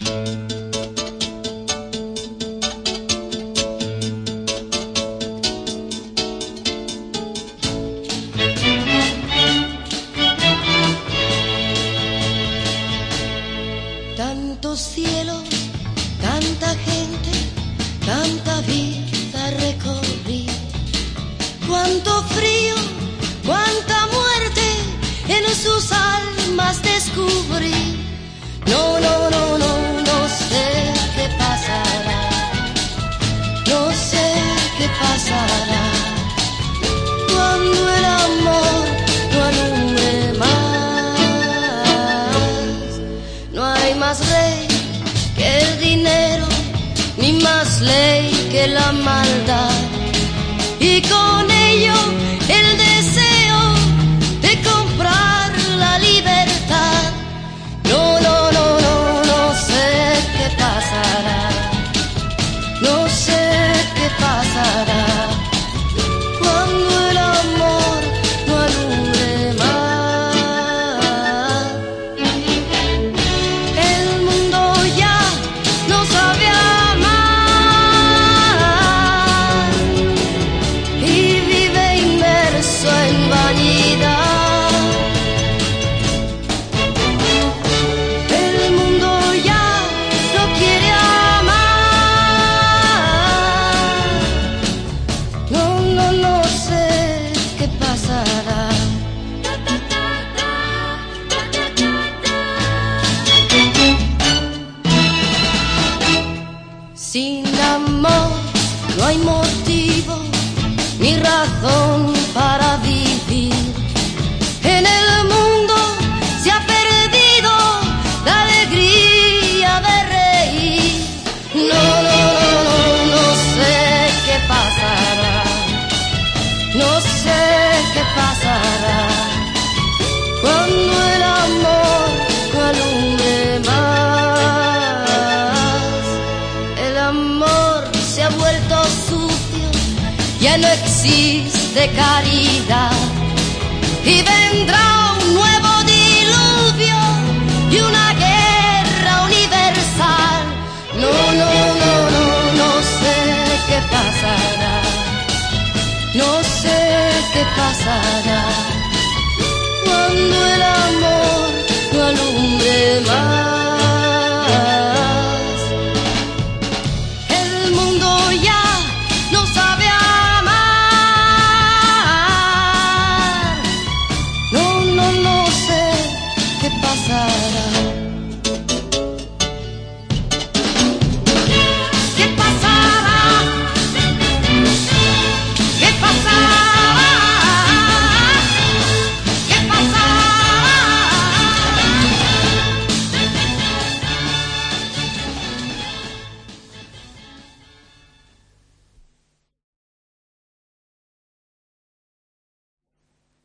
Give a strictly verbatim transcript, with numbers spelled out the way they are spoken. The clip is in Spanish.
Tantos cielos, tanta gente, tanta vida recorrí. Cuánto frío, cuánta muerte en sus almas descubrí. No, no, no, no, no sé qué pasará. No sé qué pasará cuando el amor no alumbre más. No hay más rey que el dinero, ni más ley que la maldad. Y con ello el deseo de comprar la libertad. No, no, no, no, no sé qué pasará. No sé qué pasará cuando el amor no alumbre más. El mundo ya no sabe amar y vive inmerso en vanidad. El mundo ya no quiere amar. No, no, no sé qué pasará. Sin amor no hay motivo ni razón para vivir. En el mundo se ha perdido la alegría de reír. No, no, no, no, no sé qué pasará. No sé qué pasará cuando el amor no alumbre más. El amor se ha vuelto sucio, ya no existe caridad y vendrá